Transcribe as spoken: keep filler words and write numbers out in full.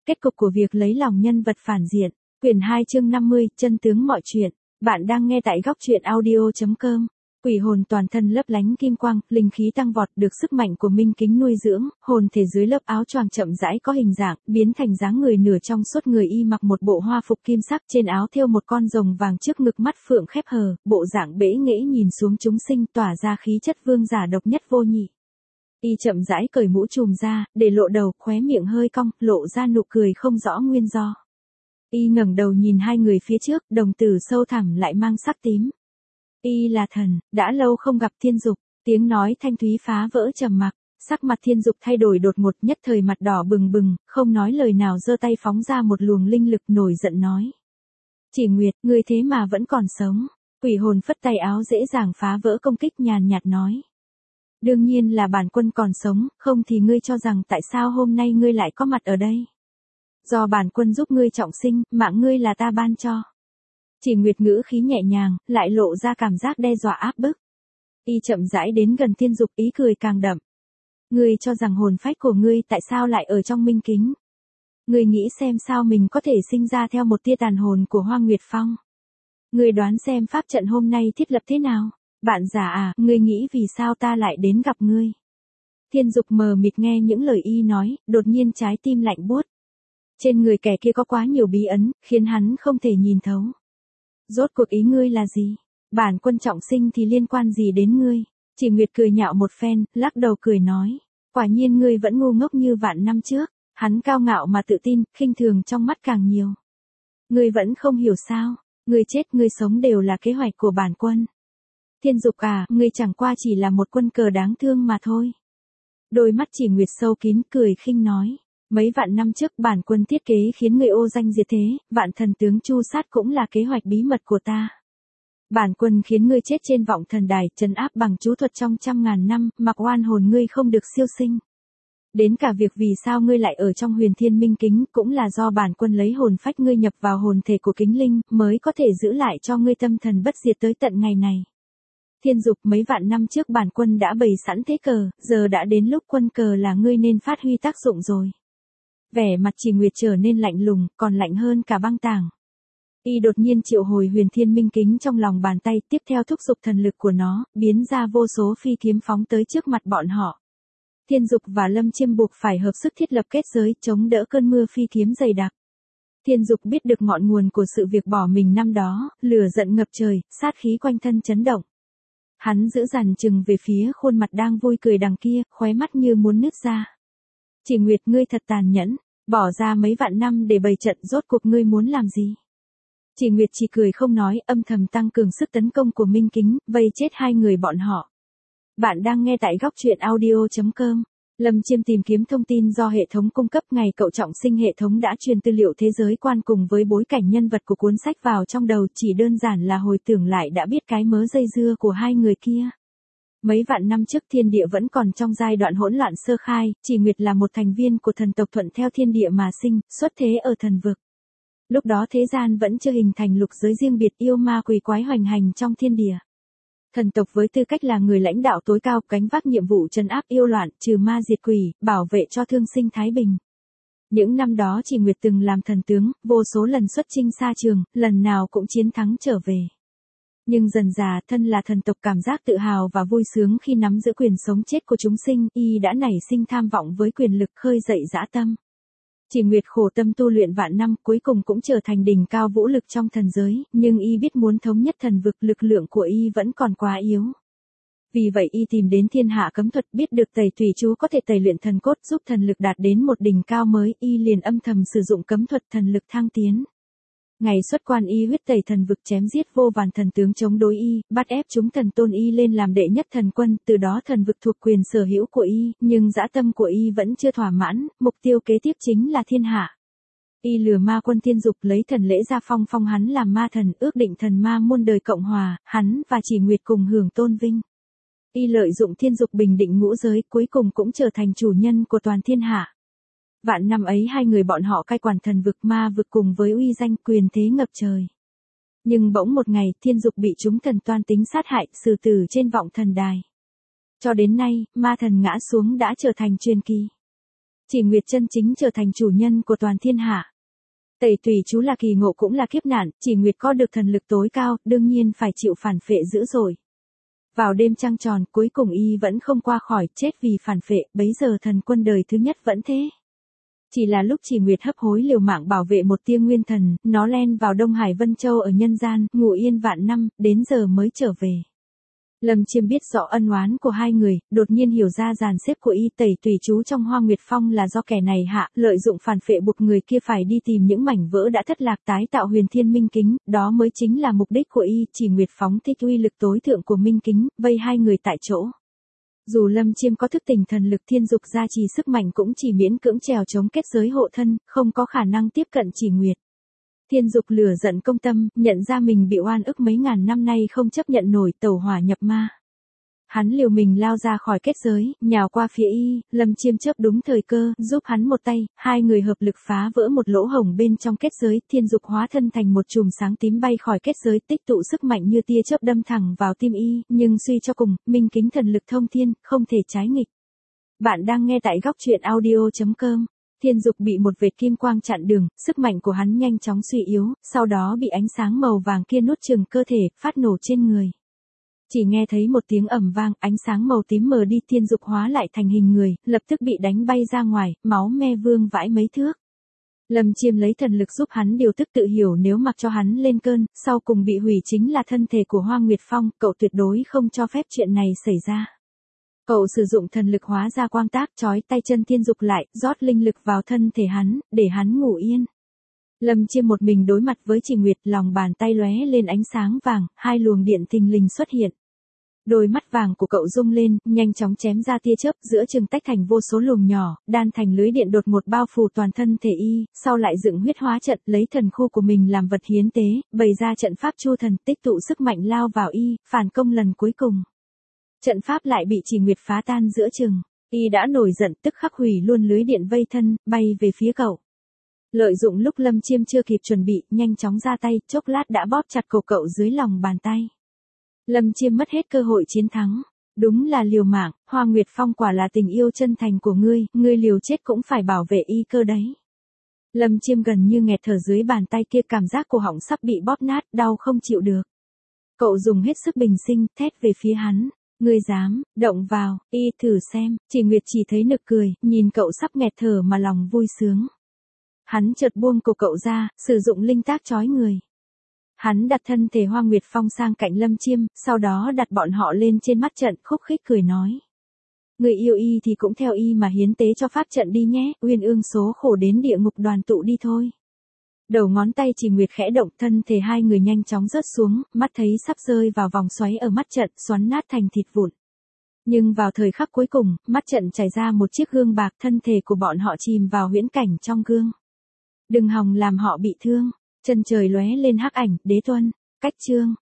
Kết cục của việc lấy lòng nhân vật phản diện. Quyển hai chương năm mươi, chân tướng mọi chuyện. Bạn đang nghe tại góc truyện audio chấm com. Quỷ hồn toàn thân lấp lánh kim quang, linh khí tăng vọt, được sức mạnh của minh kính nuôi dưỡng, hồn thể dưới lớp áo choàng chậm rãi có hình dạng, biến thành dáng người nửa trong suốt. Người y mặc một bộ hoa phục kim sắc, trên áo thêu một con rồng vàng, trước ngực mắt phượng khép hờ, bộ dạng bẽ nghễ nhìn xuống chúng sinh, tỏa ra khí chất vương giả độc nhất vô nhị. Y chậm rãi cởi mũ trùm ra, để lộ đầu, khóe miệng hơi cong, lộ ra nụ cười không rõ nguyên do. Y ngẩng đầu nhìn hai người phía trước, đồng tử sâu thẳm lại mang sắc tím. Y là thần, đã lâu không gặp Thiên Dục. Tiếng nói thanh thúy phá vỡ trầm mặc. Sắc mặt Thiên Dục thay đổi đột ngột, nhất thời mặt đỏ bừng bừng, không nói lời nào, giơ tay phóng ra một luồng linh lực, nổi giận nói: Chỉ Nguyệt, ngươi thế mà vẫn còn sống. Quỷ hồn phất tay áo dễ dàng phá vỡ công kích, nhàn nhạt nói: Đương nhiên là bản quân còn sống, không thì ngươi cho rằng tại sao hôm nay ngươi lại có mặt ở đây? Do bản quân giúp ngươi trọng sinh, mạng ngươi là ta ban cho. Chỉ Nguyệt ngữ khí nhẹ nhàng, lại lộ ra cảm giác đe dọa áp bức. Y chậm rãi đến gần Thiên Dục, ý cười càng đậm. Ngươi cho rằng hồn phách của ngươi tại sao lại ở trong minh kính? Ngươi nghĩ xem sao mình có thể sinh ra theo một tia tàn hồn của Hoa Nguyệt Phong? Ngươi đoán xem pháp trận hôm nay thiết lập thế nào? Bạn già à, ngươi nghĩ vì sao ta lại đến gặp ngươi? Thiên Dục mờ mịt nghe những lời y nói, đột nhiên trái tim lạnh buốt. Trên người kẻ kia có quá nhiều bí ấn, khiến hắn không thể nhìn thấu. Rốt cuộc ý ngươi là gì? Bản quân trọng sinh thì liên quan gì đến ngươi? Chỉ Nguyệt cười nhạo một phen, lắc đầu cười nói: Quả nhiên ngươi vẫn ngu ngốc như vạn năm trước. Hắn cao ngạo mà tự tin, khinh thường trong mắt càng nhiều. Ngươi vẫn không hiểu sao? Ngươi chết ngươi sống đều là kế hoạch của bản quân. Thiên Dục à, ngươi chẳng qua chỉ là một quân cờ đáng thương mà thôi. Đôi mắt Chỉ Nguyệt sâu kín, cười khinh nói: Mấy vạn năm trước bản quân thiết kế khiến người ô danh diệt thế, vạn thần tướng chu sát cũng là kế hoạch bí mật của ta. Bản quân khiến ngươi chết trên vọng thần đài, trấn áp bằng chú thuật trong trăm ngàn năm, mặc oan hồn ngươi không được siêu sinh. Đến cả việc vì sao ngươi lại ở trong huyền thiên minh kính, cũng là do bản quân lấy hồn phách ngươi nhập vào hồn thể của kính linh, mới có thể giữ lại cho ngươi tâm thần bất diệt tới tận ngày này. Thiên Dục, mấy vạn năm trước bản quân đã bày sẵn thế cờ, giờ đã đến lúc quân cờ là ngươi nên phát huy tác dụng rồi. Vẻ mặt Chỉ Nguyệt trở nên lạnh lùng, còn lạnh hơn cả băng tảng. Y đột nhiên triệu hồi huyền thiên minh kính trong lòng bàn tay, tiếp theo thúc giục thần lực của nó, biến ra vô số phi kiếm phóng tới trước mặt bọn họ. Thiên Dục và Lâm Chiêm buộc phải hợp sức thiết lập kết giới, chống đỡ cơn mưa phi kiếm dày đặc. Thiên Dục biết được ngọn nguồn của sự việc bỏ mình năm đó, lửa giận ngập trời, sát khí quanh thân chấn động. Hắn giữ dằn chừng về phía khuôn mặt đang vui cười đằng kia, khóe mắt như muốn nứt ra. Chỉ Nguyệt, ngươi thật tàn nhẫn, bỏ ra mấy vạn năm để bày trận, rốt cuộc ngươi muốn làm gì? Chỉ Nguyệt chỉ cười không nói, âm thầm tăng cường sức tấn công của minh kính, vây chết hai người bọn họ. Bạn đang nghe tại góc truyện audio chấm com. Lâm Chiêm tìm kiếm thông tin do hệ thống cung cấp. Ngày cậu trọng sinh, hệ thống đã truyền tư liệu thế giới quan cùng với bối cảnh nhân vật của cuốn sách vào trong đầu, chỉ đơn giản là hồi tưởng lại đã biết cái mớ dây dưa của hai người kia. Mấy vạn năm trước thiên địa vẫn còn trong giai đoạn hỗn loạn sơ khai, Chỉ Nguyệt là một thành viên của thần tộc thuận theo thiên địa mà sinh, xuất thế ở thần vực. Lúc đó thế gian vẫn chưa hình thành lục giới riêng biệt, yêu ma quỷ quái hoành hành trong thiên địa. Thần tộc với tư cách là người lãnh đạo tối cao, gánh vác nhiệm vụ trấn áp yêu loạn, trừ ma diệt quỷ, bảo vệ cho thương sinh thái bình. Những năm đó Chỉ Nguyệt từng làm thần tướng, vô số lần xuất chinh xa trường, lần nào cũng chiến thắng trở về. Nhưng dần dà, thân là thần tộc, cảm giác tự hào và vui sướng khi nắm giữ quyền sống chết của chúng sinh, y đã nảy sinh tham vọng với quyền lực, khơi dậy dã tâm. Chỉ Nguyệt khổ tâm tu luyện vạn năm, cuối cùng cũng trở thành đỉnh cao vũ lực trong thần giới, nhưng y biết muốn thống nhất thần vực, lực lượng của y vẫn còn quá yếu. Vì vậy y tìm đến thiên hạ cấm thuật, biết được tẩy thủy chú có thể tẩy luyện thần cốt, giúp thần lực đạt đến một đỉnh cao mới, y liền âm thầm sử dụng cấm thuật thần lực thăng tiến. Ngày xuất quan y huyết tẩy thần vực, chém giết vô vàn thần tướng chống đối y, bắt ép chúng thần tôn y lên làm đệ nhất thần quân, từ đó thần vực thuộc quyền sở hữu của y, nhưng dã tâm của y vẫn chưa thỏa mãn, mục tiêu kế tiếp chính là thiên hạ. Y lừa ma quân Thiên Dục, lấy thần lễ ra phong phong hắn làm ma thần, ước định thần ma muôn đời cộng hòa, hắn và Chỉ Nguyệt cùng hưởng tôn vinh. Y lợi dụng Thiên Dục bình định ngũ giới, cuối cùng cũng trở thành chủ nhân của toàn thiên hạ. Vạn năm ấy hai người bọn họ cai quản thần vực, ma vực cùng với uy danh quyền thế ngập trời. Nhưng bỗng một ngày, Thiên Dục bị chúng thần toan tính sát hại, xử tử trên vọng thần đài. Cho đến nay, ma thần ngã xuống đã trở thành truyền kỳ. Chỉ Nguyệt chân chính trở thành chủ nhân của toàn thiên hạ. Tẩy tùy chú là kỳ ngộ cũng là kiếp nạn, Chỉ Nguyệt có được thần lực tối cao, đương nhiên phải chịu phản phệ dữ dội. Vào đêm trăng tròn, cuối cùng y vẫn không qua khỏi, chết vì phản phệ, bấy giờ thần quân đời thứ nhất vẫn thế. Chỉ là lúc Chỉ Nguyệt hấp hối liều mạng bảo vệ một tia nguyên thần, nó len vào Đông Hải Vân Châu ở nhân gian, ngủ yên vạn năm, đến giờ mới trở về. Lâm Chiêm biết rõ ân oán của hai người, đột nhiên hiểu ra dàn xếp của y tẩy tùy chú trong Hoa Nguyệt Phong là do kẻ này hạ, lợi dụng phản phệ buộc người kia phải đi tìm những mảnh vỡ đã thất lạc tái tạo huyền thiên minh kính, đó mới chính là mục đích của y. Chỉ Nguyệt phóng thích uy lực tối thượng của minh kính, vây hai người tại chỗ. Dù Lâm Chiêm có thức tỉnh thần lực thiên dục gia trì sức mạnh cũng chỉ miễn cưỡng trèo chống kết giới hộ thân, không có khả năng tiếp cận Chỉ Nguyệt. Thiên dục lửa giận công tâm, nhận ra mình bị oan ức mấy ngàn năm nay không chấp nhận nổi, tẩu hỏa nhập ma. Hắn liều mình lao ra khỏi kết giới, nhào qua phía y, Lâm Chiêm chớp đúng thời cơ, giúp hắn một tay, hai người hợp lực phá vỡ một lỗ hổng bên trong kết giới, thiên dục hóa thân thành một chùm sáng tím bay khỏi kết giới, tích tụ sức mạnh như tia chớp đâm thẳng vào tim y, nhưng suy cho cùng, minh kính thần lực thông thiên, không thể trái nghịch. Bạn đang nghe tại góc truyện audio chấm com. Thiên dục bị một vệt kim quang chặn đường, sức mạnh của hắn nhanh chóng suy yếu, sau đó bị ánh sáng màu vàng kia nuốt chửng cơ thể, phát nổ trên người. Chỉ nghe thấy một tiếng ầm vang, ánh sáng màu tím mờ đi, thiên dục hóa lại thành hình người, lập tức bị đánh bay ra ngoài, máu me vương vãi mấy thước. Lâm Chiêm lấy thần lực giúp hắn điều tức tự hiểu, nếu mặc cho hắn lên cơn, sau cùng bị hủy chính là thân thể của Hoa Nguyệt Phong, cậu tuyệt đối không cho phép chuyện này xảy ra. Cậu sử dụng thần lực hóa ra quang tác, trói tay chân thiên dục lại, rót linh lực vào thân thể hắn, để hắn ngủ yên. Lâm Chiêm một mình đối mặt với Chỉ Nguyệt, lòng bàn tay lóe lên ánh sáng vàng, hai luồng điện thình lình xuất hiện. Đôi mắt vàng của cậu rung lên, nhanh chóng chém ra tia chớp, giữa chừng tách thành vô số luồng nhỏ, đan thành lưới điện đột ngột bao phủ toàn thân thể y, sau lại dựng huyết hóa trận, lấy thần khu của mình làm vật hiến tế, bày ra trận pháp chu thần, tích tụ sức mạnh lao vào y, phản công lần cuối cùng. Trận pháp lại bị Chỉ Nguyệt phá tan giữa chừng, y đã nổi giận, tức khắc hủy luôn lưới điện vây thân, bay về phía cậu. Lợi dụng lúc Lâm Chiêm chưa kịp chuẩn bị, nhanh chóng ra tay, chốc lát đã bóp chặt cổ cậu dưới lòng bàn tay. Lâm Chiêm mất hết cơ hội chiến thắng. Đúng là liều mạng, Hoa Nguyệt Phong quả là tình yêu chân thành của ngươi, ngươi liều chết cũng phải bảo vệ y cơ đấy. Lâm Chiêm gần như nghẹt thở dưới bàn tay kia, cảm giác cổ họng sắp bị bóp nát, đau không chịu được. Cậu dùng hết sức bình sinh, thét về phía hắn. Ngươi dám, động vào, y thử xem. Chỉ Nguyệt chỉ thấy nực cười, nhìn cậu sắp nghẹt thở mà lòng vui sướng. Hắn chợt buông cổ cậu ra, sử dụng linh tác trói người. Hắn đặt thân thể Hoa Nguyệt Phong sang cạnh Lâm Chiêm, sau đó đặt bọn họ lên trên mắt trận, khúc khích cười nói. Người yêu y thì cũng theo y mà hiến tế cho pháp trận đi nhé, uyên ương số khổ đến địa ngục đoàn tụ đi thôi. Đầu ngón tay Chỉ Nguyệt khẽ động, thân thể hai người nhanh chóng rớt xuống, mắt thấy sắp rơi vào vòng xoáy ở mắt trận, xoắn nát thành thịt vụn. Nhưng vào thời khắc cuối cùng, mắt trận chảy ra một chiếc gương bạc, thân thể của bọn họ chìm vào huyễn cảnh trong gương. Đừng hòng làm họ bị thương. Chân trời lóe lên hắc ảnh, đế tuân, cách chương.